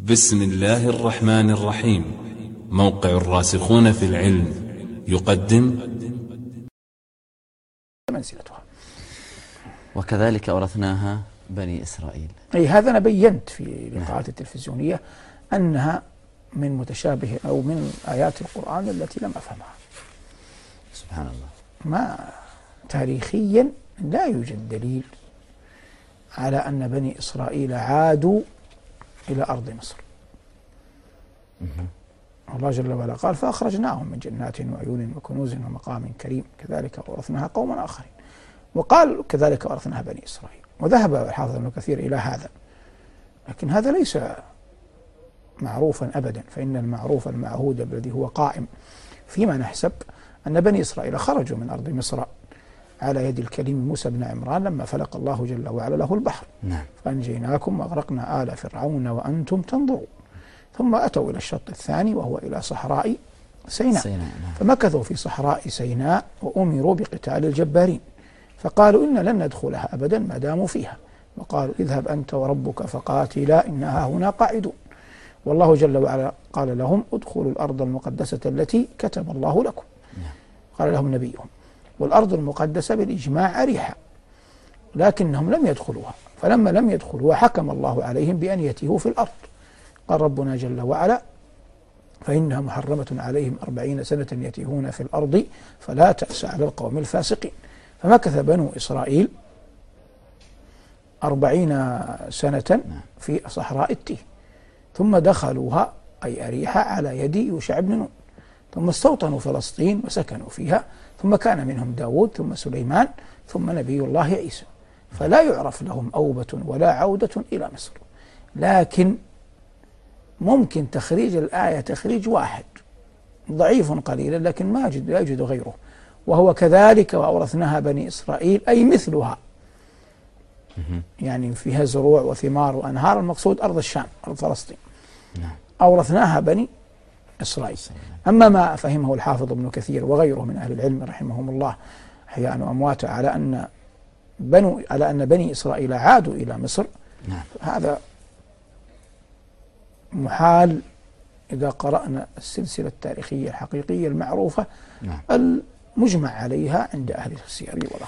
بسم الله الرحمن الرحيم. موقع الراسخون في العلم يقدم منزلتها. وكذلك أورثناها بني إسرائيل. أي هذا أنا بينت في اللقاءات التلفزيونية أنها من متشابه أو من آيات القرآن التي لم أفهمها. سبحان الله. ما تاريخيا لا يوجد دليل على أن بني إسرائيل عادوا إلى أرض مصر. الله جل وعلا قال فأخرجناهم من جنات وعيون وكنوز ومقام كريم كذلك أورثناها قوما آخرين، وقال كذلك أورثناها بني إسرائيل. وذهب الحافظ ابن كثير إلى هذا، لكن هذا ليس معروفا أبدا، فإن المعروف المعهود الذي هو قائم فيما نحسب أن بني إسرائيل خرجوا من أرض مصر على يد الكليم موسى بن عمران لما فلق الله جل وعلا له البحر. نعم. فأنجيناكم وأغرقنا آل فرعون وأنتم تنظرون. ثم أتوا إلى الشط الثاني وهو إلى صحراء سيناء. نعم. فمكثوا في صحراء سيناء وأمروا بقتال الجبارين، فقالوا إن لن ندخلها أبدا ما داموا فيها، وقالوا اذهب أنت وربك فقاتلا إنها هنا قاعدون. والله جل وعلا قال لهم ادخلوا الأرض المقدسة التي كتب الله لكم. قال لهم نبيهم والأرض المقدسة بالإجماع أريحة، لكنهم لم يدخلوها، فلما لم يدخلوها حكم الله عليهم بأن يتيهوا في الأرض. قال ربنا جل وعلا فإنها محرمة عليهم 40 سنة يتيهون في الأرض فلا تأس على القوم الفاسقين. فمكث بنو إسرائيل 40 سنة في صحراء التيه، ثم دخلوها أي أريحة على يد يوشع بن نون، ثم استوطنوا فلسطين وسكنوا فيها، ثم كان منهم داود ثم سليمان ثم نبي الله عيسى. فلا يعرف لهم أوبة ولا عودة إلى مصر، لكن ممكن تخريج الآية تخريج واحد ضعيف قليلا، لكن لا يوجد غيره، وهو كذلك وأورثناها بني إسرائيل أي مثلها، يعني فيها زروع وثمار وأنهار، المقصود أرض الشام أرض فلسطين. أورثناها بني إسرائيل. أما ما فهمه الحافظ ابن كثير وغيره من أهل العلم رحمهم الله أحياء وأمواتا على أن بني إسرائيل عادوا إلى مصر، هذا محال إذا قرأنا السلسلة التاريخية الحقيقية المعروفة المجمع عليها عند أهل السير والأخبار.